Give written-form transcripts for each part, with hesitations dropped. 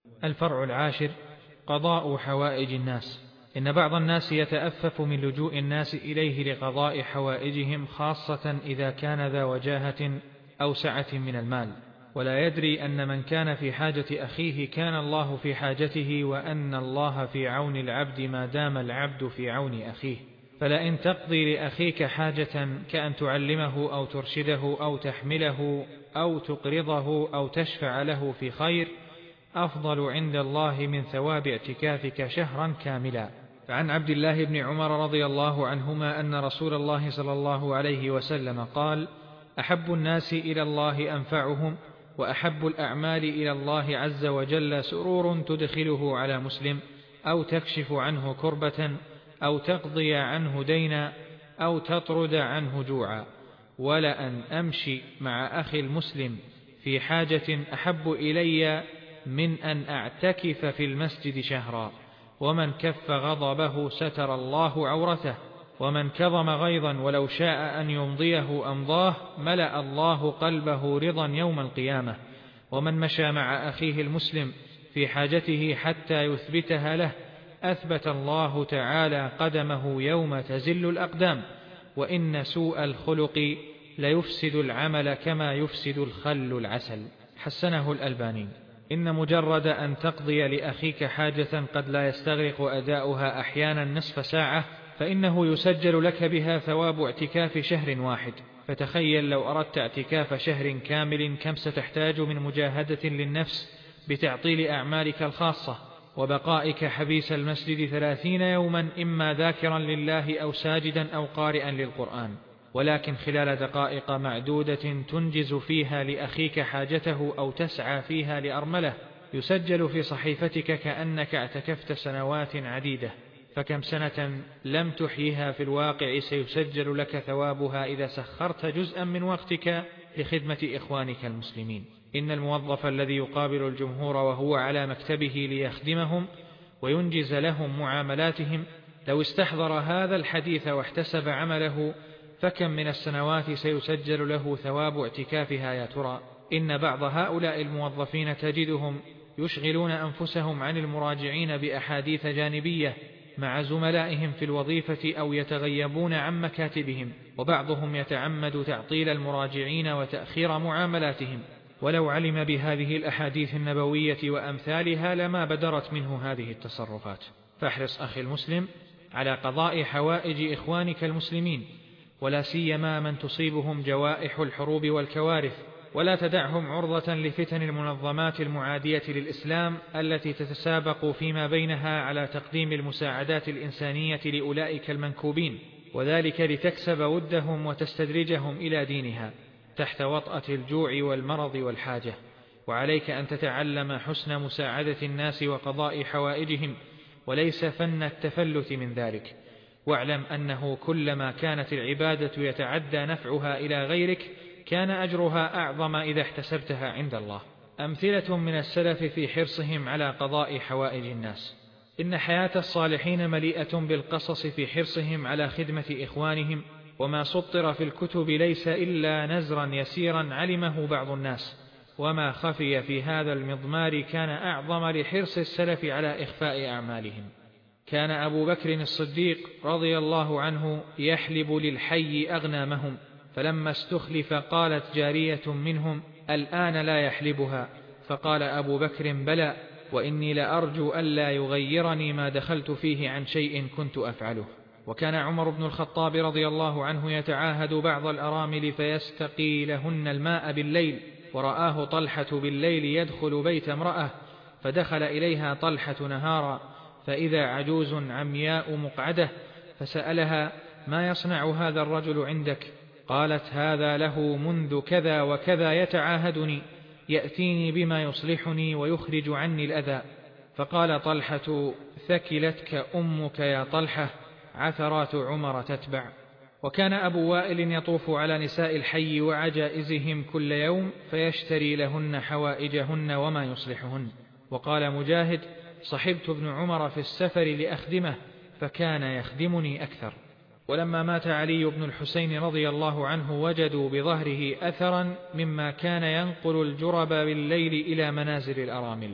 الفرع العاشر: قضاء حوائج الناس. إن بعض الناس يتأفف من لجوء الناس إليه لقضاء حوائجهم، خاصة إذا كان ذا وجاهة أو سعة من المال، ولا يدري أن من كان في حاجة أخيه كان الله في حاجته، وأن الله في عون العبد ما دام العبد في عون أخيه. فلئن تقضي لأخيك حاجة كأن تعلمه أو ترشده أو تحمله أو تقرضه أو تشفع له في خير أفضل عند الله من ثواب اعتكافك شهرا كاملا. فعن عبد الله بن عمر رضي الله عنهما أن رسول الله صلى الله عليه وسلم قال: أحب الناس إلى الله أنفعهم، وأحب الأعمال إلى الله عز وجل سرور تدخله على مسلم، أو تكشف عنه كربة، أو تقضي عنه دينا، أو تطرد عنه جوعا. ولأن أمشي مع أخي المسلم في حاجة أحب إلي من أن أعتكف في المسجد شهرا. ومن كف غضبه ستر الله عورته، ومن كظم غيظا ولو شاء أن يمضيه أمضاه ملأ الله قلبه رضا يوم القيامة. ومن مشى مع أخيه المسلم في حاجته حتى يثبتها له أثبت الله تعالى قدمه يوم تزل الأقدام. وإن سوء الخلق ليفسد العمل كما يفسد الخل العسل. حسنه الألباني. إن مجرد أن تقضي لأخيك حاجة قد لا يستغرق أداؤها أحيانا نصف ساعة فإنه يسجل لك بها ثواب اعتكاف شهر واحد. فتخيل لو أردت اعتكاف شهر كامل كم ستحتاج من مجاهدة للنفس بتعطيل أعمالك الخاصة، وبقائك حبيس المسجد 30 يوما إما ذاكرا لله أو ساجدا أو قارئا للقرآن. ولكن خلال دقائق معدودة تنجز فيها لأخيك حاجته أو تسعى فيها لأرمله يسجل في صحيفتك كأنك اعتكفت سنوات عديدة. فكم سنة لم تحيها في الواقع سيسجل لك ثوابها إذا سخرت جزءا من وقتك لخدمة إخوانك المسلمين. إن الموظف الذي يقابل الجمهور وهو على مكتبه ليخدمهم وينجز لهم معاملاتهم لو استحضر هذا الحديث واحتسب عمله فكم من السنوات سيسجل له ثواب اعتكافها يا ترى؟ إن بعض هؤلاء الموظفين تجدهم يشغلون أنفسهم عن المراجعين بأحاديث جانبية مع زملائهم في الوظيفة أو يتغيبون عن مكاتبهم، وبعضهم يتعمد تعطيل المراجعين وتأخير معاملاتهم. ولو علم بهذه الأحاديث النبوية وأمثالها لما بدرت منه هذه التصرفات. فاحرص أخي المسلم على قضاء حوائج إخوانك المسلمين، ولا سيما من تصيبهم جوائح الحروب والكوارث، ولا تدعهم عرضة لفتن المنظمات المعادية للإسلام التي تتسابق فيما بينها على تقديم المساعدات الإنسانية لأولئك المنكوبين، وذلك لتكسب ودهم وتستدرجهم إلى دينها تحت وطأة الجوع والمرض والحاجة. وعليك أن تتعلم حسن مساعدة الناس وقضاء حوائجهم، وليس فن التفلت من ذلك. واعلم أنه كلما كانت العبادة يتعدى نفعها إلى غيرك كان أجرها أعظم إذا احتسبتها عند الله. أمثلة من السلف في حرصهم على قضاء حوائج الناس. إن حياة الصالحين مليئة بالقصص في حرصهم على خدمة إخوانهم، وما سطر في الكتب ليس إلا نزرا يسيرا علمه بعض الناس، وما خفي في هذا المضمار كان أعظم لحرص السلف على إخفاء أعمالهم. كان أبو بكر الصديق رضي الله عنه يحلب للحي أغنامهم، فلما استخلف قالت جارية منهم: الآن لا يحلبها؟ فقال أبو بكر: بلى، وإني لأرجو ألا يغيرني ما دخلت فيه عن شيء كنت أفعله. وكان عمر بن الخطاب رضي الله عنه يتعاهد بعض الأرامل فيستقي لهن الماء بالليل، ورآه طلحة بالليل يدخل بيت امرأة، فدخل إليها طلحة نهارا فإذا عجوز عمياء مقعدة، فسألها: ما يصنع هذا الرجل عندك؟ قالت: هذا له منذ كذا وكذا يتعاهدني، يأتيني بما يصلحني ويخرج عني الأذى. فقال طلحة: ثكلتك أمك يا طلحة، عثرات عمر تتبع. وكان أبو وائل يطوف على نساء الحي وعجائزهم كل يوم فيشتري لهن حوائجهن وما يصلحهن. وقال مجاهد: صحبت ابن عمر في السفر لأخدمه فكان يخدمني أكثر. ولما مات علي بن الحسين رضي الله عنه وجدوا بظهره أثرا مما كان ينقل الجرب بالليل إلى منازل الأرامل،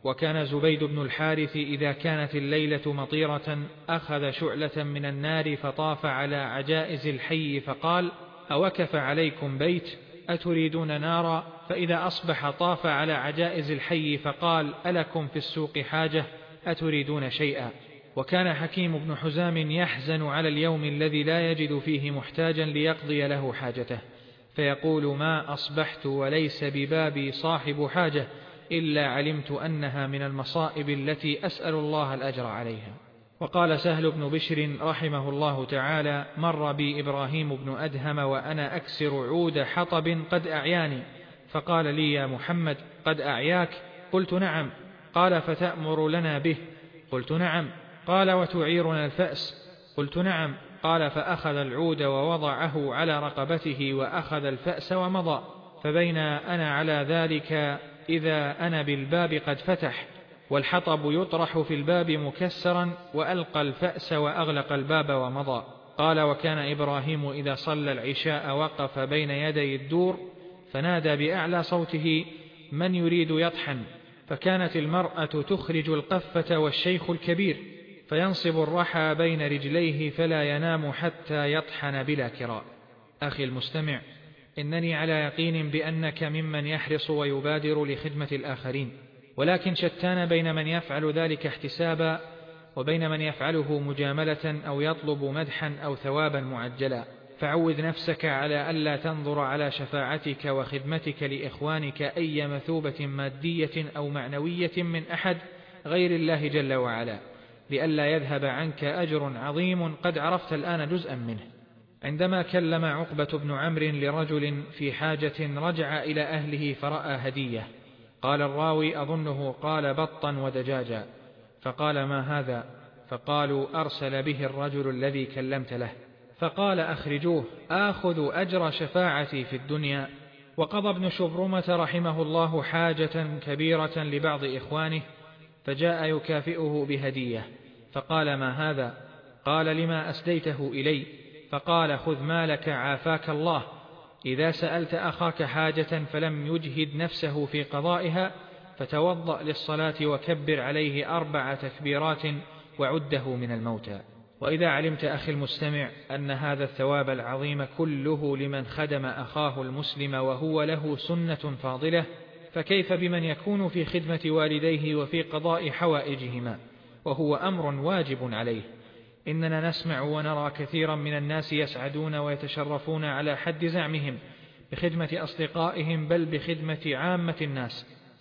وكان زبيد بن الحارث إذا كانت الليلة مطيرة أخذ شعلة من النار فطاف على عجائز الحي فقال: أوكف عليكم بيت أتريدون نارا؟ فإذا أصبح طاف على عجائز الحي فقال: ألكم في السوق حاجة أتريدون شيئا؟ وكان حكيم بن حزام يحزن على اليوم الذي لا يجد فيه محتاجا ليقضي له حاجته، فيقول: ما أصبحت وليس ببابي صاحب حاجة إلا علمت أنها من المصائب التي أسأل الله الأجر عليها. وقال سهل بن بشر رحمه الله تعالى: مر بي إبراهيم بن أدهم وأنا أكسر عود حطب قد أعياني، فقال لي: يا محمد قد أعياك؟ قلت: نعم. قال: فتأمر لنا به؟ قلت: نعم. قال: وتعيرنا الفأس؟ قلت: نعم. قال: فأخذ العود ووضعه على رقبته وأخذ الفأس ومضى، فبين أنا على ذلك إذا أنا بالباب قد فتح والحطب يطرح في الباب مكسرا، وألقى الفأس وأغلق الباب ومضى. قال: وكان إبراهيم إذا صلى العشاء وقف بين يدي الدور فنادى بأعلى صوته: من يريد يطحن؟ فكانت المرأة تخرج القفة والشيخ الكبير فينصب الرحى بين رجليه فلا ينام حتى يطحن بلا كراء. أخي المستمع، إنني على يقين بأنك ممن يحرص ويبادر لخدمة الآخرين، ولكن شتان بين من يفعل ذلك احتسابا وبين من يفعله مجاملة أو يطلب مدحا أو ثوابا معجلا. فعوذ نفسك على ألا تنظر على شفاعتك وخدمتك لإخوانك أي مثوبة مادية أو معنوية من أحد غير الله جل وعلا، لئلا يذهب عنك أجر عظيم قد عرفت الآن جزءا منه. عندما كلم عقبة بن عمرو لرجل في حاجة رجع إلى أهله فرأى هدية، قال الراوي: أظنه قال بطا ودجاجا، فقال: ما هذا؟ فقالوا: أرسل به الرجل الذي كلمت له. فقال: أخرجوه آخذ أجر شفاعتي في الدنيا. وقضى ابن شبرمة رحمه الله حاجة كبيرة لبعض إخوانه فجاء يكافئه بهدية، فقال: ما هذا؟ قال: لما أسديته إلي؟ فقال: خذ مالك عافاك الله، إذا سألت أخاك حاجة فلم يجهد نفسه في قضائها فتوضأ للصلاة وكبر عليه 4 تكبيرات وعده من الموتى. وإذا علمت أخي المستمع أن هذا الثواب العظيم كله لمن خدم أخاه المسلم وهو له سنة فاضلة، فكيف بمن يكون في خدمة والديه وفي قضاء حوائجهما وهو أمر واجب عليه؟ إننا نسمع ونرى كثيرا من الناس يسعدون ويتشرفون على حد زعمهم بخدمة أصدقائهم بل بخدمة عامة الناس،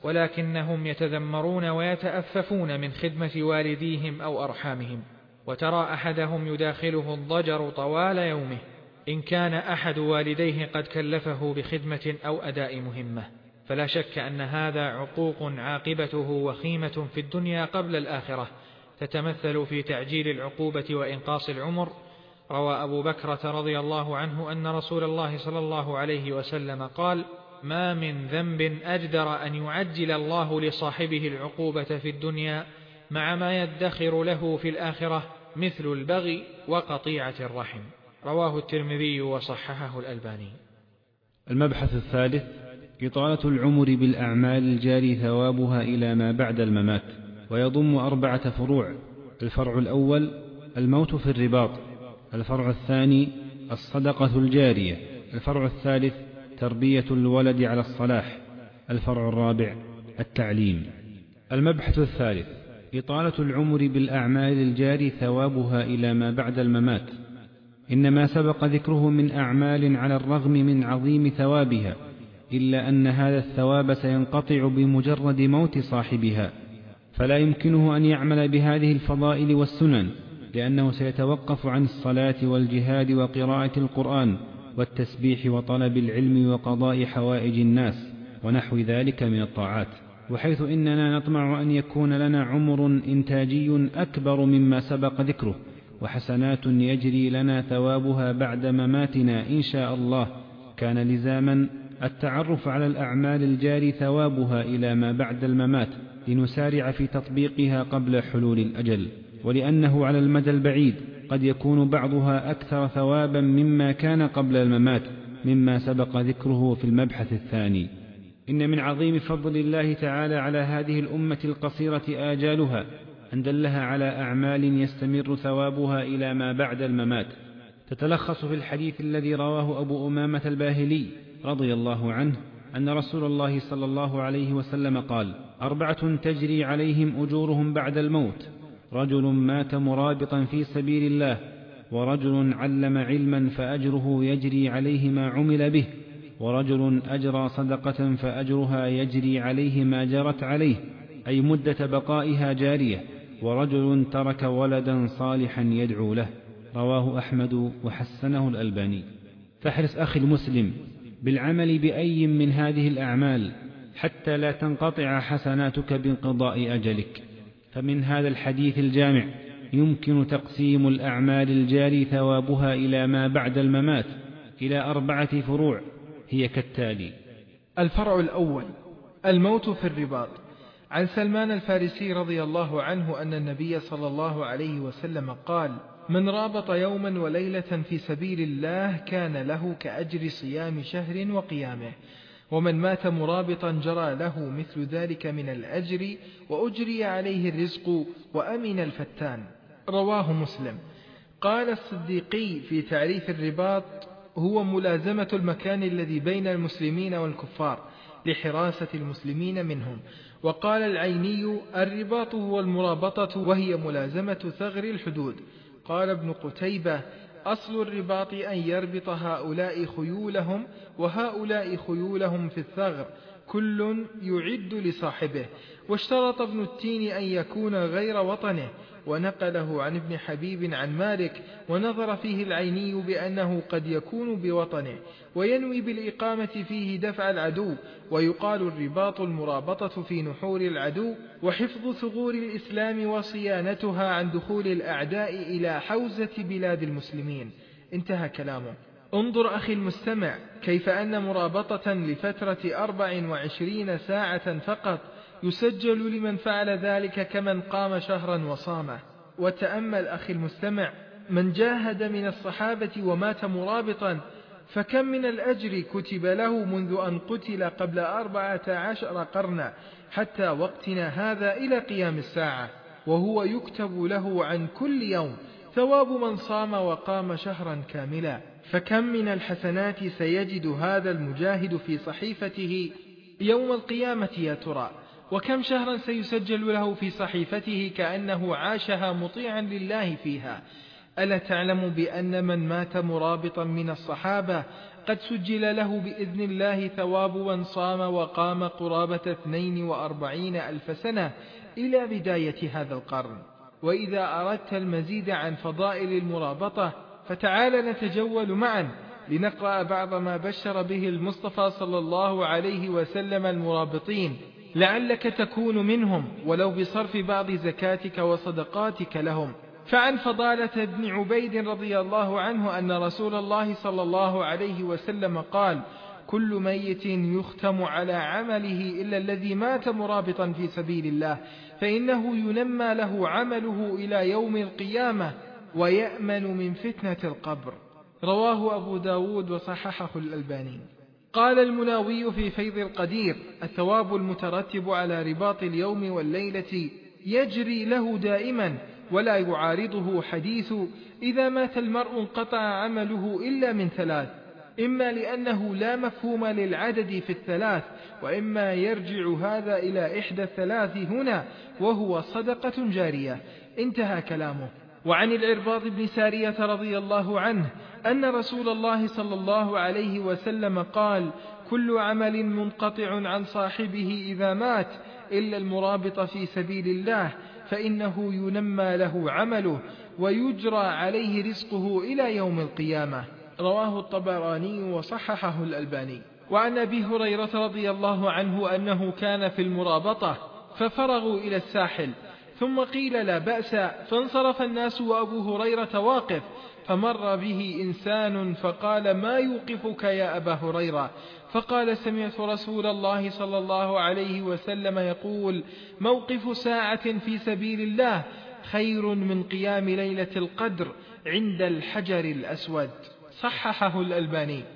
ولكنهم يتذمرون ويتأففون من خدمة والديهم أو أرحامهم، وترى أحدهم يداخله الضجر طوال يومه إن كان أحد والديه قد كلفه بخدمة أو أداء مهمة. فلا شك أن هذا عقوق عاقبته وخيمة في الدنيا قبل الآخرة، تتمثل في تعجيل العقوبة وإنقاص العمر. روى أبو بكرة رضي الله عنه أن رسول الله صلى الله عليه وسلم قال: ما من ذنب أجدر أن يعجل الله لصاحبه العقوبة في الدنيا مع ما يدخر له في الآخرة مثل البغي وقطيعة الرحم. رواه الترمذي وصححه الألباني. المبحث الثالث: إطالة العمر بالأعمال الجاري ثوابها إلى ما بعد الممات، ويضم 4 فروع. الفرع الأول: الموت في الرباط. الفرع الثاني: الصدقة الجارية. الفرع الثالث: تربية الولد على الصلاح. الفرع الرابع: التعليم. المبحث الثالث: إطالة العمر بالأعمال الجاري ثوابها إلى ما بعد الممات. إنما سبق ذكره من أعمال على الرغم من عظيم ثوابها، إلا أن هذا الثواب سينقطع بمجرد موت صاحبها، فلا يمكنه أن يعمل بهذه الفضائل والسنن، لأنه سيتوقف عن الصلاة والجهاد وقراءة القرآن والتسبيح وطلب العلم وقضاء حوائج الناس ونحو ذلك من الطاعات. وحيث إننا نطمع أن يكون لنا عمر إنتاجي أكبر مما سبق ذكره وحسنات يجري لنا ثوابها بعد مماتنا إن شاء الله، كان لزاما التعرف على الأعمال الجاري ثوابها إلى ما بعد الممات لنسارع في تطبيقها قبل حلول الأجل، ولأنه على المدى البعيد قد يكون بعضها أكثر ثوابا مما كان قبل الممات، مما سبق ذكره في المبحث الثاني. إن من عظيم فضل الله تعالى على هذه الأمة القصيرة آجالها أن دلها على أعمال يستمر ثوابها إلى ما بعد الممات، تتلخص في الحديث الذي رواه أبو أمامة الباهلي رضي الله عنه أن رسول الله صلى الله عليه وسلم قال: 4 تجري عليهم أجورهم بعد الموت: رجل مات مرابطا في سبيل الله، ورجل علم علما فأجره يجري عليه ما عمل به، ورجل أجرى صدقة فأجرها يجري عليه ما جرت عليه، أي مدة بقائها جارية، ورجل ترك ولدا صالحا يدعو له. رواه أحمد وحسنه الألباني. فاحرص أخي المسلم بالعمل بأي من هذه الأعمال حتى لا تنقطع حسناتك بانقضاء أجلك. فمن هذا الحديث الجامع يمكن تقسيم الأعمال الجاري ثوابها إلى ما بعد الممات إلى 4 فروع، هي كالتالي: الفرع الأول: الموت في الرباط. عن سلمان الفارسي رضي الله عنه أن النبي صلى الله عليه وسلم قال: من رابط يوما وليلة في سبيل الله كان له كأجر صيام شهر وقيامه، ومن مات مرابطا جرى له مثل ذلك من الأجر، وأجري عليه الرزق وأمن الفتان. رواه مسلم. قال الصديقي في تعريف الرباط: هو ملازمة المكان الذي بين المسلمين والكفار لحراسة المسلمين منهم. وقال العيني: الرباط هو المرابطة، وهي ملازمة ثغر الحدود. قال ابن قتيبة: أصل الرباط أن يربط هؤلاء خيولهم وهؤلاء خيولهم في الثغر، كل يعد لصاحبه. واشترط ابن التين أن يكون غير وطنه، ونقله عن ابن حبيب عن مالك، ونظر فيه العيني بأنه قد يكون بوطنه وينوي بالإقامة فيه دفع العدو. ويقال الرباط المرابطة في نحور العدو، وحفظ ثغور الإسلام وصيانتها عن دخول الأعداء إلى حوزة بلاد المسلمين. انتهى كلامه. انظر أخي المستمع كيف أن مرابطة لفترة 24 ساعة فقط يسجل لمن فعل ذلك كمن قام شهرا وصامه. وتأمل أخي المستمع من جاهد من الصحابة ومات مرابطا، فكم من الأجر كتب له منذ أن قتل قبل 14 قرنا حتى وقتنا هذا إلى قيام الساعة، وهو يكتب له عن كل يوم ثواب من صام وقام شهرا كاملا. فكم من الحسنات سيجد هذا المجاهد في صحيفته يوم القيامة يا ترى؟ وكم شهرا سيسجل له في صحيفته كأنه عاشها مطيعا لله فيها؟ ألا تعلم بأن من مات مرابطا من الصحابة قد سجل له بإذن الله ثواب من صام وقام قرابة 42,000 سنة إلى بداية هذا القرن؟ وإذا أردت المزيد عن فضائل المرابطة فتعال نتجول معا لنقرأ بعض ما بشر به المصطفى صلى الله عليه وسلم المرابطين، لعلك تكون منهم ولو بصرف بعض زكاتك وصدقاتك لهم. فعن فضالة بن عبيد رضي الله عنه أن رسول الله صلى الله عليه وسلم قال: كل ميت يختم على عمله إلا الذي مات مرابطا في سبيل الله، فإنه ينمى له عمله إلى يوم القيامة ويأمن من فتنة القبر. رواه أبو داود وصححه الألباني. قال المناوي في فيض القدير: الثواب المترتب على رباط اليوم والليلة يجري له دائما ولا يعارضه حديث: إذا مات المرء انقطع عمله إلا من 3، إما لأنه لا مفهوم للعدد في 3، وإما يرجع هذا إلى إحدى الثلاث هنا، وهو صدقة جارية. انتهى كلامه. وعن العرباض بن سارية رضي الله عنه أن رسول الله صلى الله عليه وسلم قال: كل عمل منقطع عن صاحبه إذا مات إلا المرابط في سبيل الله، فإنه ينمى له عمله ويجرى عليه رزقه إلى يوم القيامة. رواه الطبراني وصححه الألباني. وعن أبي هريرة رضي الله عنه أنه كان في المرابطة ففرغوا إلى الساحل، ثم قيل لا بأس، فانصرف الناس وأبو هريرة واقف، فمر به إنسان فقال: ما يوقفك يا أبا هريرة؟ فقال: سمعت رسول الله صلى الله عليه وسلم يقول: موقف ساعة في سبيل الله خير من قيام ليلة القدر عند الحجر الأسود. صححه الألباني.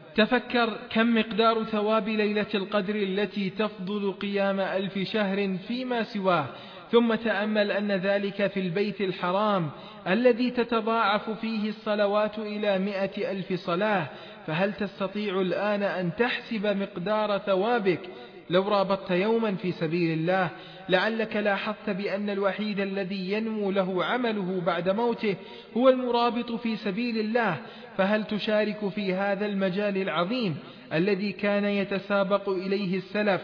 تفكر كم مقدار ثواب ليلة القدر التي تفضل قيام 1000 شهر فيما سواه، ثم تأمل أن ذلك في البيت الحرام الذي تتضاعف فيه الصلوات إلى 100,000 صلاة. فهل تستطيع الآن أن تحسب مقدار ثوابك لو رابطت يوما في سبيل الله؟ لعلك لاحظت بأن الوحيد الذي ينمو له عمله بعد موته هو المرابط في سبيل الله. فهل تشارك في هذا المجال العظيم الذي كان يتسابق إليه السلف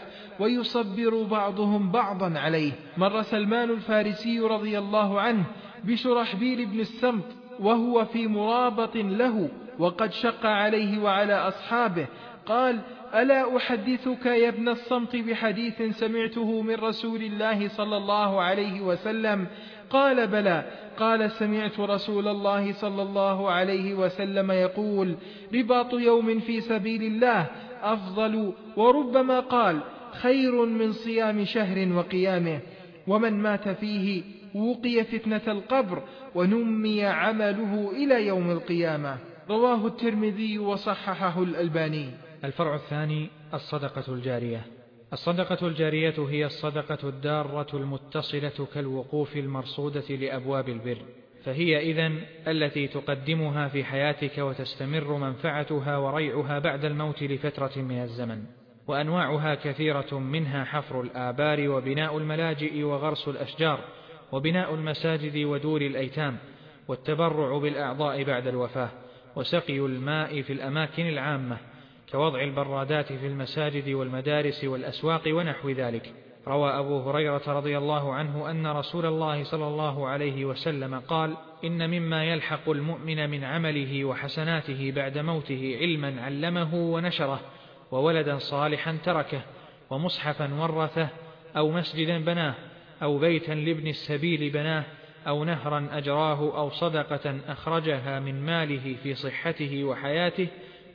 ويصبر بعضهم بعضا عليه؟ مر سلمان الفارسي رضي الله عنه بشرحبيل بن السمط وهو في مرابط له وقد شق عليه وعلى أصحابه، قال: ألا أحدثك يا ابن الصمت بحديث سمعته من رسول الله صلى الله عليه وسلم؟ قال: بلى. قال: سمعت رسول الله صلى الله عليه وسلم يقول: رباط يوم في سبيل الله أفضل، وربما قال: خير من صيام شهر وقيامه، ومن مات فيه وقي فتنة القبر ونمي عمله إلى يوم القيامة. رواه الترمذي وصححه الألباني. الفرع الثاني: الصدقة الجارية. الصدقة الجارية هي الصدقة الدارة المتصلة كالوقوف المرصودة لأبواب البر، فهي إذن التي تقدمها في حياتك وتستمر منفعتها وريعها بعد الموت لفترة من الزمن. وأنواعها كثيرة، منها حفر الآبار وبناء الملاجئ وغرس الأشجار وبناء المساجد ودور الأيتام والتبرع بالأعضاء بعد الوفاة وسقي الماء في الأماكن العامة كوضع البرادات في المساجد والمدارس والأسواق ونحو ذلك. روى أبو هريرة رضي الله عنه أن رسول الله صلى الله عليه وسلم قال: إن مما يلحق المؤمن من عمله وحسناته بعد موته علما علمه ونشره، وولدا صالحا تركه، ومصحفا ورثه، أو مسجدا بناه، أو بيتا لابن السبيل بناه، أو نهرا أجراه، أو صدقة أخرجها من ماله في صحته وحياته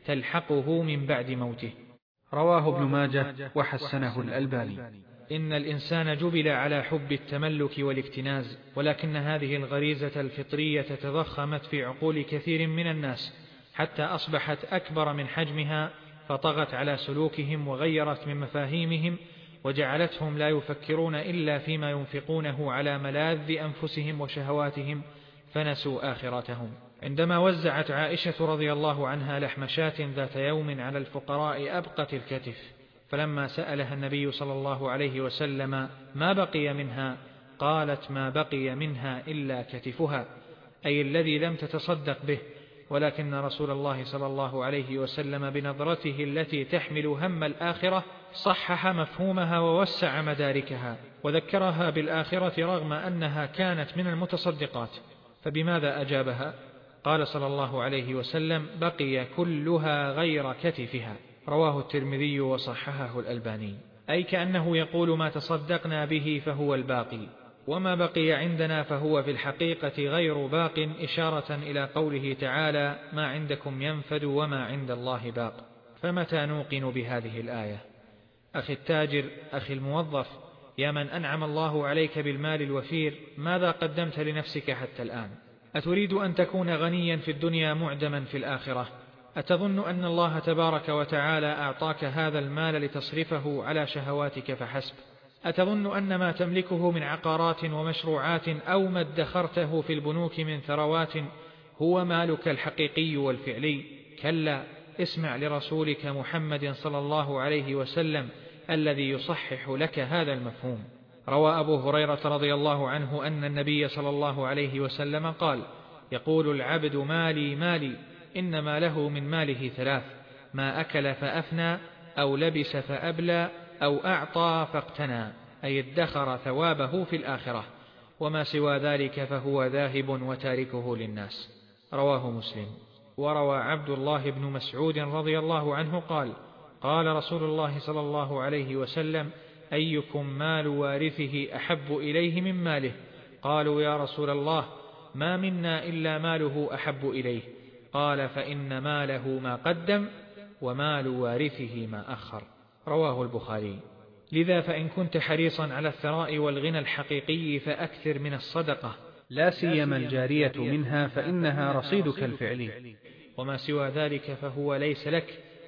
تلحقه من بعد موته. رواه ابن ماجه وحسنه الألباني. إن الإنسان جبل على حب التملك والاكتناز، ولكن هذه الغريزة الفطرية تضخمت في عقول كثير من الناس حتى أصبحت أكبر من حجمها، فطغت على سلوكهم وغيرت من مفاهيمهم وجعلتهم لا يفكرون إلا فيما ينفقونه على ملاذ أنفسهم وشهواتهم، فنسوا آخرتهم. عندما وزعت عائشة رضي الله عنها لحم شاة ذات يوم على الفقراء أبقت الكتف، فلما سألها النبي صلى الله عليه وسلم ما بقي منها، قالت: ما بقي منها إلا كتفها، أي الذي لم تتصدق به. ولكن رسول الله صلى الله عليه وسلم بنظرته التي تحمل هم الآخرة صحح مفهومها ووسع مداركها وذكرها بالآخرة رغم أنها كانت من المتصدقات. فبماذا أجابها؟ قال صلى الله عليه وسلم: بقي كلها غير كتفها. رواه الترمذي وصححه الألباني. أي كأنه يقول: ما تصدقنا به فهو الباقي، وما بقي عندنا فهو في الحقيقة غير باق، إشارة إلى قوله تعالى: ما عندكم ينفد وما عند الله باق. فمتى نوقن بهذه الآية؟ أخي التاجر، أخي الموظف، يا من أنعم الله عليك بالمال الوفير، ماذا قدمت لنفسك حتى الآن؟ أتريد أن تكون غنيا في الدنيا معدما في الآخرة؟ أتظن أن الله تبارك وتعالى أعطاك هذا المال لتصرفه على شهواتك فحسب؟ أتظن أن ما تملكه من عقارات ومشروعات أو ما ادخرته في البنوك من ثروات هو مالك الحقيقي والفعلي؟ كلا، اسمع لرسولك محمد صلى الله عليه وسلم الذي يصحح لك هذا المفهوم. روى أبو هريرة رضي الله عنه أن النبي صلى الله عليه وسلم قال: يقول العبد: مالي مالي، إنما له من ماله ثلاث: ما أكل فأفنى، أو لبس فأبلى، أو أعطى فاقتنى، أي ادخر ثوابه في الآخرة، وما سوى ذلك فهو ذاهب وتاركه للناس. رواه مسلم. وروى عبد الله بن مسعود رضي الله عنه قال: قال رسول الله صلى الله عليه وسلم: أيكم مال وارثه أحب إليه من ماله؟ قالوا: يا رسول الله، ما منا إلا ماله أحب إليه. قال: فإن ماله ما قدم، ومال وارثه ما أخر. رواه البخاري. لذا فإن كنت حريصا على الثراء والغنى الحقيقي فأكثر من الصدقة، لا سيما الجارية منها، فإنها رصيدك الفعلي. وما سوى ذلك فهو ليس لك،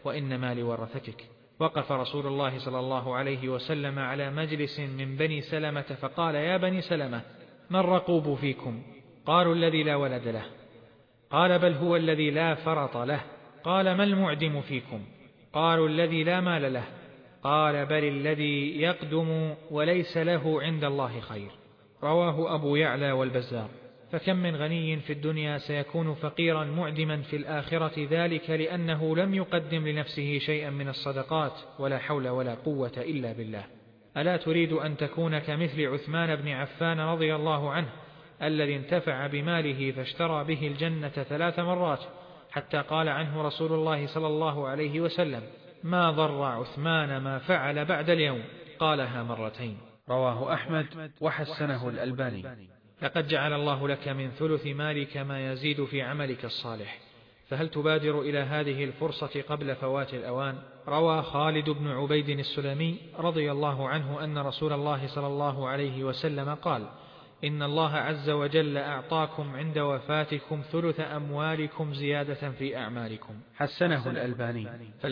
وإنما لورثتك. وقف رسول الله صلى الله عليه وسلم على مجلس من بني سلمة فقال: يا بني سلمة، من الرقوب فيكم؟ قالوا: الذي لا ولد له. قال: بل هو الذي لا فرط له. قال: ما المعدم فيكم؟ قالوا: الذي لا مال له. قال: بل الذي يقدم وليس له عند الله خير. رواه أبو يعلى والبزار. فكم من غني في الدنيا سيكون فقيرا معدما في الآخرة، ذلك لأنه لم يقدم لنفسه شيئا من الصدقات، ولا حول ولا قوة إلا بالله. ألا تريد أن تكون كمثل عثمان بن عفان رضي الله عنه، الذي انتفع بماله فاشترى به الجنة 3 مرات، حتى قال عنه رسول الله صلى الله عليه وسلم: ما ضر عثمان ما فعل بعد اليوم. قالها 2 مرات. رواه أحمد وحسنه الألباني. لقد جعل الله لك من ثلث مالك ما يزيد في عملك الصالح، فهل تبادر إلى هذه الفرصة قبل فوات الأوان؟ روى خالد بن عبيد السلمي رضي الله عنه أن رسول الله صلى الله عليه وسلم قال: إن الله عز وجل أعطاكم عند وفاتكم ثلث أموالكم زيادة في أعمالكم. حسنه الألباني.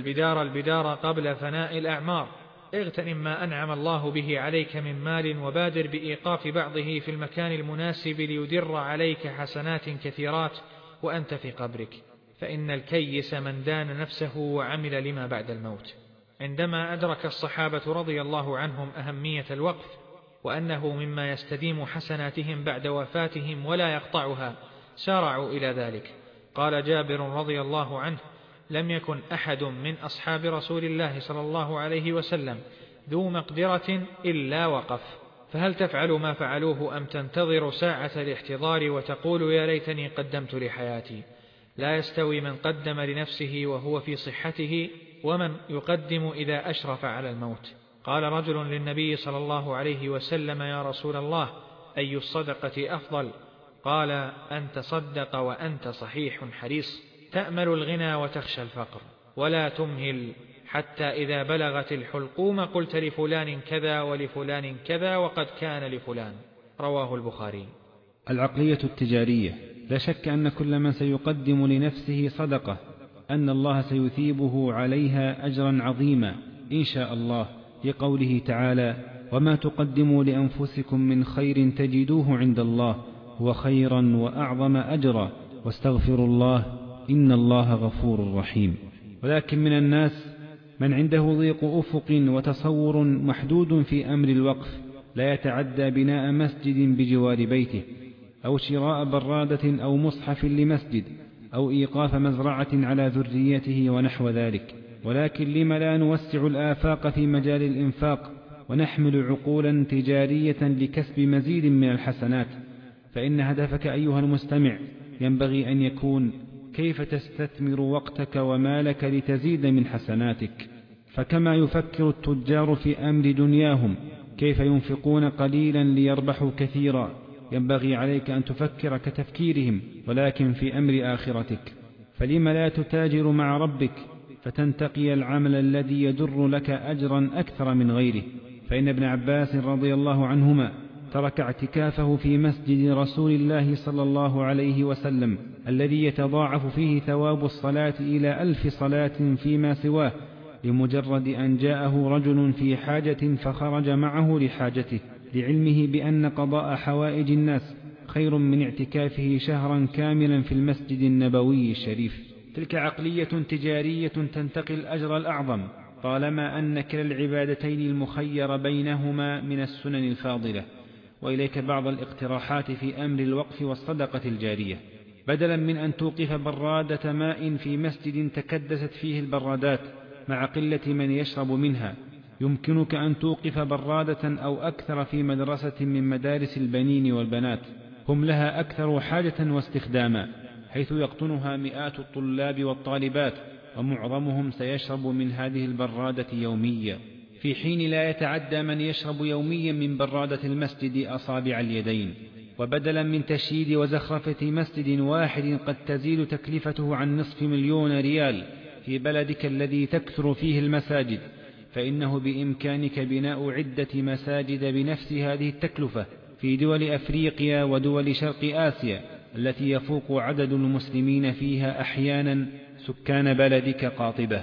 البدار قبل فناء الأعمار. اغتنم ما أنعم الله به عليك من مال، وبادر بإيقاف بعضه في المكان المناسب ليدر عليك حسنات كثيرات وأنت في قبرك، فإن الكيس من دان نفسه وعمل لما بعد الموت. عندما أدرك الصحابة رضي الله عنهم أهمية الوقف، وأنه مما يستديم حسناتهم بعد وفاتهم ولا يقطعها، سارعوا إلى ذلك. قال جابر رضي الله عنه: لم يكن أحد من أصحاب رسول الله صلى الله عليه وسلم ذو مقدرة إلا وقف. فهل تفعل ما فعلوه أم تنتظر ساعة الاحتضار وتقول: يا ليتني قدمت لحياتي؟ لا يستوي من قدم لنفسه وهو في صحته، ومن يقدم إذا أشرف على الموت. قال رجل للنبي صلى الله عليه وسلم: يا رسول الله، أي الصدقة أفضل؟ قال: أن تصدق وأنت صحيح حريص، تأمل الغنى وتخشى الفقر، ولا تمهل حتى إذا بلغت الحلقوم قلت لفلان كذا ولفلان كذا وقد كان لفلان. رواه البخاري. العقلية التجارية. لا شك أن كل من سيقدم لنفسه صدقة أن الله سيثيبه عليها أجرا عظيما إن شاء الله، لقوله تعالى: وما تقدموا لأنفسكم من خير تجدوه عند الله هو خيرا وأعظم أجرا واستغفروا الله إن الله غفور رحيم. ولكن من الناس من عنده ضيق أفق وتصور محدود في أمر الوقف، لا يتعدى بناء مسجد بجوار بيته، أو شراء برادة أو مصحف لمسجد، أو إيقاف مزرعة على ذريته ونحو ذلك. ولكن لم لا نوسع الآفاق في مجال الإنفاق ونحمل عقولا تجارية لكسب مزيد من الحسنات؟ فإن هدفك أيها المستمع ينبغي أن يكون: كيف تستثمر وقتك ومالك لتزيد من حسناتك؟ فكما يفكر التجار في أمر دنياهم كيف ينفقون قليلا ليربحوا كثيرا، ينبغي عليك أن تفكر كتفكيرهم ولكن في أمر آخرتك. فلم لا تتاجر مع ربك فتنتقي العمل الذي يدر لك أجرا أكثر من غيره؟ فإن ابن عباس رضي الله عنهما ترك اعتكافه في مسجد رسول الله صلى الله عليه وسلم الذي يتضاعف فيه ثواب الصلاة إلى 1000 صلاة فيما سواه، لمجرد أن جاءه رجل في حاجة فخرج معه لحاجته، لعلمه بأن قضاء حوائج الناس خير من اعتكافه شهرا كاملا في المسجد النبوي الشريف. تلك عقلية تجارية تنتقي الأجر الأعظم طالما أن كلا العبادتين المخير بينهما من السنن الفاضلة. وإليك بعض الاقتراحات في أمر الوقف والصدقة الجارية. بدلا من أن توقف برادة ماء في مسجد تكدست فيه البرادات مع قلة من يشرب منها، يمكنك أن توقف برادة أو أكثر في مدرسة من مدارس البنين والبنات، هم لها أكثر حاجة واستخداما، حيث يقطنها مئات الطلاب والطالبات، ومعظمهم سيشرب من هذه البرادة يوميا، في حين لا يتعدى من يشرب يوميا من برادة المسجد أصابع اليدين. وبدلا من تشييد وزخرفة مسجد واحد قد تزيد تكلفته عن 250,000 ريال في بلدك الذي تكثر فيه المساجد، فإنه بإمكانك بناء عدة مساجد بنفس هذه التكلفة في دول أفريقيا ودول شرق آسيا التي يفوق عدد المسلمين فيها أحيانا سكان بلدك قاطبة.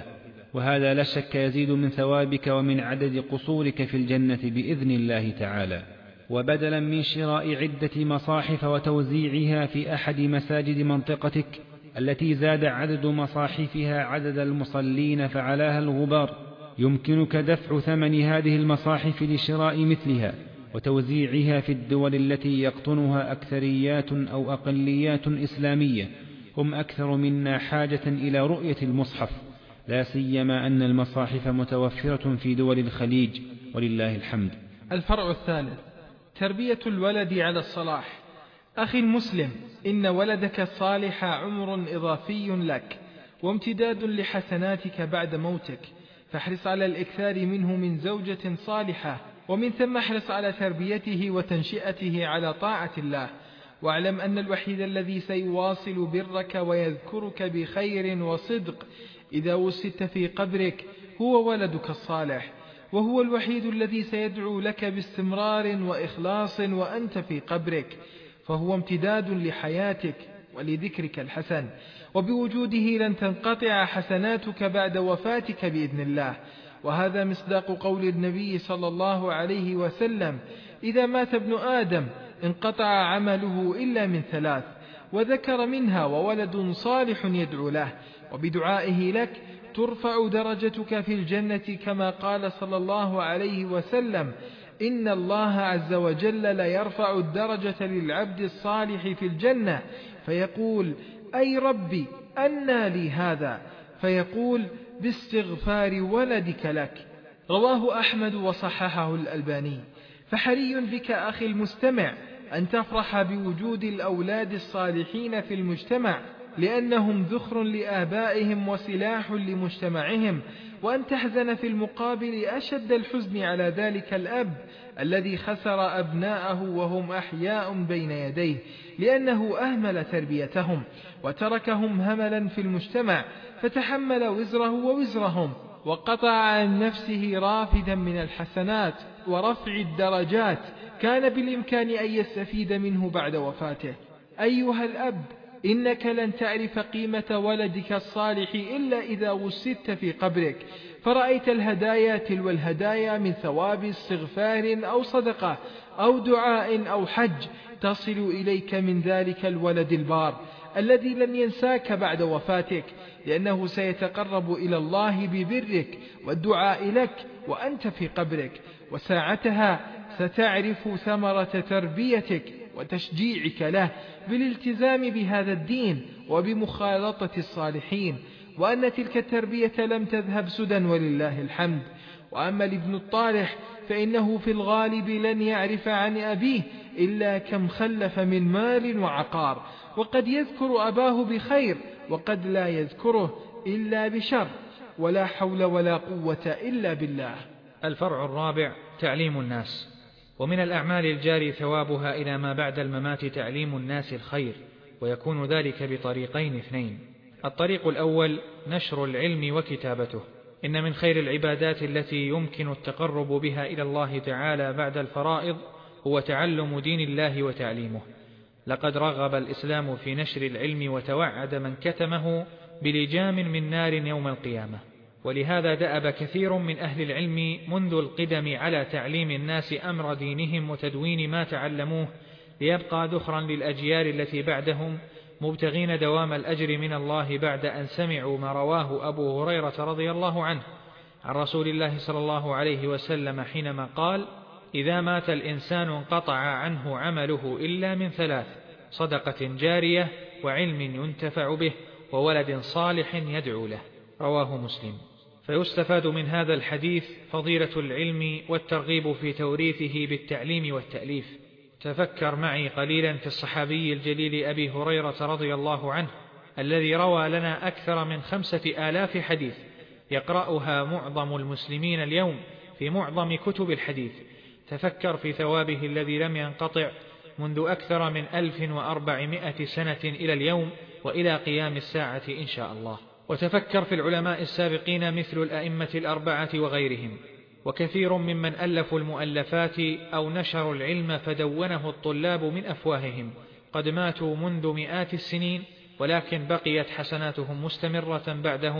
وهذا لا شك يزيد من ثوابك ومن عدد قصورك في الجنة بإذن الله تعالى. وبدلا من شراء عدة مصاحف وتوزيعها في أحد مساجد منطقتك التي زاد عدد مصاحفها عدد المصلين فعلاها الغبار، يمكنك دفع ثمن هذه المصاحف لشراء مثلها وتوزيعها في الدول التي يقطنها أكثريات أو أقليات إسلامية هم أكثر منا حاجة إلى رؤية المصحف، لا سيما أن المصاحف متوفرة في دول الخليج ولله الحمد. الفرع الثالث: تربية الولد على الصلاح. أخي المسلم، إن ولدك الصالح عمر إضافي لك وامتداد لحسناتك بعد موتك، فاحرص على الإكثار منه من زوجة صالحة، ومن ثم احرص على تربيته وتنشئته على طاعة الله. واعلم أن الوحيد الذي سيواصل برك ويذكرك بخير وصدق إذا وسدت في قبرك هو ولدك الصالح، وهو الوحيد الذي سيدعو لك باستمرار وإخلاص وأنت في قبرك، فهو امتداد لحياتك ولذكرك الحسن، وبوجوده لن تنقطع حسناتك بعد وفاتك بإذن الله. وهذا مصداق قول النبي صلى الله عليه وسلم: إذا مات ابن آدم انقطع عمله إلا من ثلاث، وذكر منها وولد صالح يدعو له، وبدعائه لك ترفع درجتك في الجنة، كما قال صلى الله عليه وسلم: إن الله عز وجل لا يرفع الدرجة للعبد الصالح في الجنة فيقول: أي ربي أنى لي هذا؟ فيقول: باستغفار ولدك لك. رواه أحمد وصححه الألباني. فحري بك أخي المستمع أن تفرح بوجود الأولاد الصالحين في المجتمع، لأنهم ذخر لآبائهم وسلاح لمجتمعهم، وأن تحزن في المقابل أشد الحزن على ذلك الأب الذي خسر أبناءه وهم أحياء بين يديه، لأنه أهمل تربيتهم وتركهم هملا في المجتمع، فتحمل وزره ووزرهم، وقطع عن نفسه رافدا من الحسنات ورفع الدرجات كان بالإمكان أن يستفيد منه بعد وفاته. أيها الأب، إنك لن تعرف قيمة ولدك الصالح إلا إذا وسدت في قبرك، فرأيت الهدايا تلو الهدايا من ثواب استغفار أو صدقة أو دعاء أو حج تصل إليك من ذلك الولد البار الذي لن ينساك بعد وفاتك، لأنه سيتقرب إلى الله ببرك والدعاء لك وأنت في قبرك، وساعتها ستعرف ثمرة تربيتك وتشجيعك له بالالتزام بهذا الدين وبمخالطة الصالحين، وأن تلك التربية لم تذهب سدى ولله الحمد. وأما الابن الطالح فإنه في الغالب لن يعرف عن أبيه إلا كم خلف من مال وعقار، وقد يذكر أباه بخير وقد لا يذكره إلا بشر، ولا حول ولا قوة إلا بالله. الفرع الرابع: تعليم الناس. ومن الأعمال الجاري ثوابها إلى ما بعد الممات تعليم الناس الخير، ويكون ذلك بطريقين اثنين: الطريق الأول نشر العلم وكتابته. إن من خير العبادات التي يمكن التقرب بها إلى الله تعالى بعد الفرائض هو تعلم دين الله وتعليمه. لقد رغب الإسلام في نشر العلم وتوعد من كتمه بلجام من نار يوم القيامة، ولهذا دأب كثير من أهل العلم منذ القدم على تعليم الناس أمر دينهم وتدوين ما تعلموه، ليبقى ذخرا للأجيال التي بعدهم مبتغين دوام الأجر من الله، بعد أن سمعوا ما رواه أبو هريرة رضي الله عنه عن رسول الله صلى الله عليه وسلم حينما قال: إذا مات الإنسان انقطع عنه عمله إلا من ثلاث: صدقة جارية، وعلم ينتفع به، وولد صالح يدعو له. رواه مسلم. فيستفاد من هذا الحديث فضيلة العلم والترغيب في توريثه بالتعليم والتأليف. تفكر معي قليلا في الصحابي الجليل أبي هريرة رضي الله عنه الذي روى لنا أكثر من 5000 حديث يقرأها معظم المسلمين اليوم في معظم كتب الحديث. تفكر في ثوابه الذي لم ينقطع منذ أكثر من 1400 سنة إلى اليوم وإلى قيام الساعة إن شاء الله. وتفكر في العلماء السابقين مثل الأئمة الأربعة وغيرهم، وكثير ممن ألفوا المؤلفات أو نشروا العلم فدونه الطلاب من أفواههم قد ماتوا منذ مئات السنين، ولكن بقيت حسناتهم مستمرة بعدهم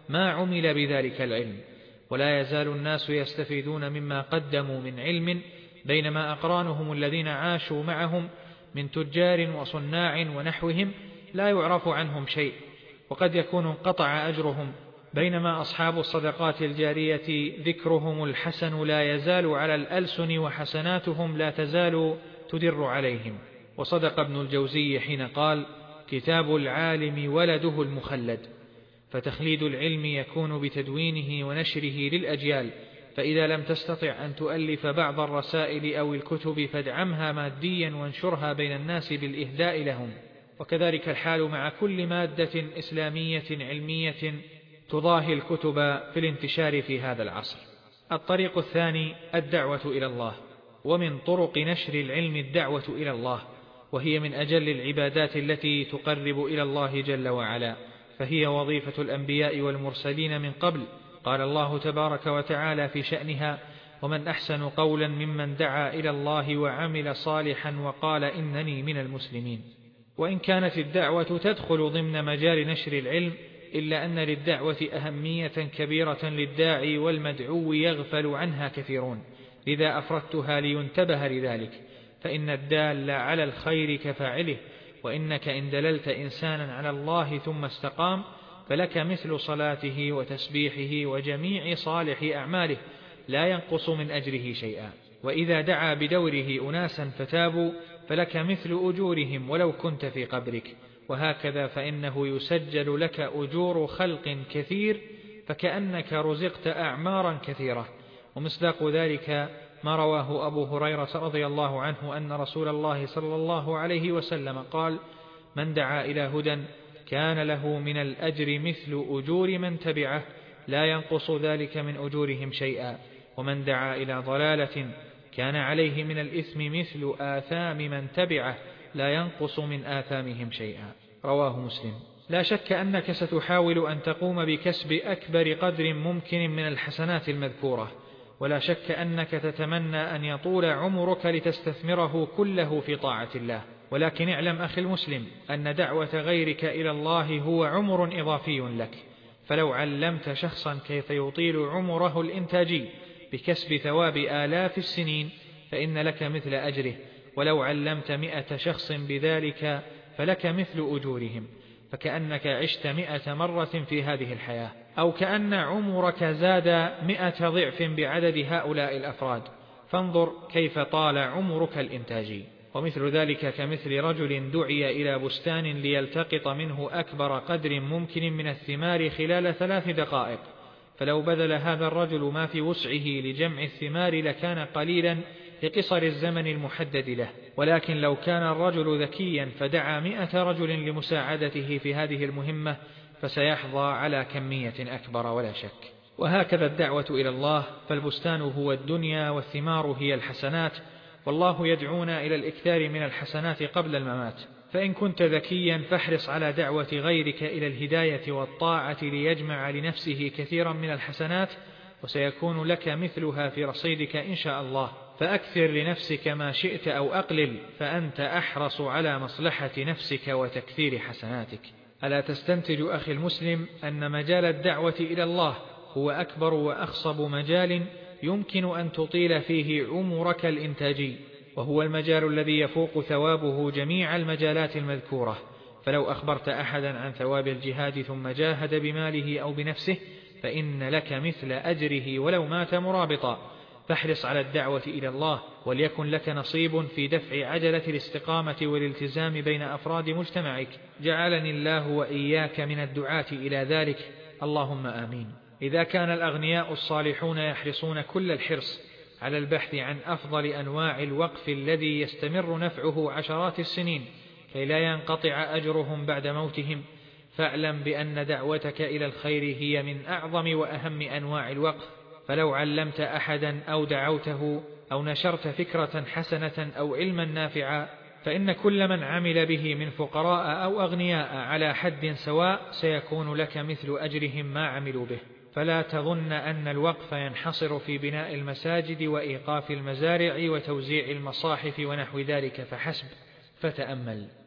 ما عمل بذلك العلم، ولا يزال الناس يستفيدون مما قدموا من علم، بينما أقرانهم الذين عاشوا معهم من تجار وصناع ونحوهم لا يعرف عنهم شيء، وقد يكون انقطع أجرهم، بينما أصحاب الصدقات الجارية ذكرهم الحسن لا يزال على الألسن، وحسناتهم لا تزال تدر عليهم. وصدق ابن الجوزي حين قال: كتاب العالم ولده المخلد. فتخليد العلم يكون بتدوينه ونشره للأجيال، فإذا لم تستطع أن تؤلف بعض الرسائل أو الكتب فادعمها ماديا وانشرها بين الناس بالإهداء لهم. وكذلك الحال مع كل مادة إسلامية علمية تضاهي الكتب في الانتشار في هذا العصر. الطريق الثاني الدعوة إلى الله. ومن طرق نشر العلم الدعوة إلى الله، وهي من أجل العبادات التي تقرب إلى الله جل وعلا، فهي وظيفة الأنبياء والمرسلين من قبل. قال الله تبارك وتعالى في شأنها: ومن أحسن قولا ممن دعا إلى الله وعمل صالحا وقال إنني من المسلمين. وإن كانت الدعوة تدخل ضمن مجال نشر العلم، إلا أن للدعوة أهمية كبيرة للداعي والمدعو يغفل عنها كثيرون، لذا أفردتها لينتبه لذلك، فإن الدال على الخير كفاعله، وإنك إن دللت إنسانا على الله ثم استقام فلك مثل صلاته وتسبيحه وجميع صالح أعماله، لا ينقص من أجره شيئا. وإذا دعا بدوره أناسا فتابوا فلك مثل أجورهم ولو كنت في قبرك، وهكذا فإنه يسجل لك أجور خلق كثير، فكأنك رزقت أعمارا كثيرة. ومصداق ذلك ما رواه أبو هريرة رضي الله عنه أن رسول الله صلى الله عليه وسلم قال: من دعا إلى هدى كان له من الأجر مثل أجور من تبعه، لا ينقص ذلك من أجورهم شيئا، ومن دعا إلى ضلالة كان عليه من الإثم مثل آثام من تبعه، لا ينقص من آثامهم شيئا. رواه مسلم. لا شك أنك ستحاول أن تقوم بكسب أكبر قدر ممكن من الحسنات المذكورة، ولا شك أنك تتمنى أن يطول عمرك لتستثمره كله في طاعة الله، ولكن اعلم أخي المسلم أن دعوة غيرك إلى الله هو عمر إضافي لك، فلو علمت شخصا كيف يطيل عمره الإنتاجي بكسب ثواب آلاف السنين فإن لك مثل أجره، ولو علمت 100 شخص بذلك فلك مثل أجورهم، فكأنك عشت 100 مرة في هذه الحياة، أو كأن عمرك زاد 100 ضعف بعدد هؤلاء الأفراد، فانظر كيف طال عمرك الإنتاجي. ومثل ذلك كمثل رجل دعي إلى بستان ليلتقط منه أكبر قدر ممكن من الثمار خلال 3 دقائق، فلو بذل هذا الرجل ما في وسعه لجمع الثمار لكان قليلا لقصر الزمن المحدد له، ولكن لو كان الرجل ذكيا فدعا 100 رجل لمساعدته في هذه المهمة فسيحظى على كمية أكبر ولا شك. وهكذا الدعوة إلى الله، فالبستان هو الدنيا والثمار هي الحسنات، والله يدعونا إلى الإكثار من الحسنات قبل الممات. فإن كنت ذكيا فاحرص على دعوة غيرك إلى الهداية والطاعة ليجمع لنفسه كثيرا من الحسنات، وسيكون لك مثلها في رصيدك إن شاء الله. فأكثر لنفسك ما شئت أو أقلل، فأنت أحرص على مصلحة نفسك وتكثير حسناتك. ألا تستنتج أخي المسلم أن مجال الدعوة إلى الله هو أكبر وأخصب مجال يمكن أن تطيل فيه عمرك الإنتاجي، وهو المجال الذي يفوق ثوابه جميع المجالات المذكورة. فلو أخبرت أحدا عن ثواب الجهاد ثم جاهد بماله أو بنفسه فإن لك مثل أجره ولو مات مرابطا. فاحرص على الدعوة إلى الله، وليكن لك نصيب في دفع عجلة الاستقامة والالتزام بين أفراد مجتمعك. جعلني الله وإياك من الدعاة إلى ذلك، اللهم آمين. إذا كان الأغنياء الصالحون يحرصون كل الحرص على البحث عن أفضل أنواع الوقف الذي يستمر نفعه عشرات السنين كي لا ينقطع أجرهم بعد موتهم، فاعلم بأن دعوتك إلى الخير هي من أعظم وأهم أنواع الوقف. فلو علمت أحدا أو دعوته أو نشرت فكرة حسنة أو علما نافعا فإن كل من عمل به من فقراء أو أغنياء على حد سواء سيكون لك مثل أجرهم ما عملوا به. فلا تظن أن الوقف ينحصر في بناء المساجد وإيقاف المزارع وتوزيع المصاحف ونحو ذلك فحسب، فتأمل.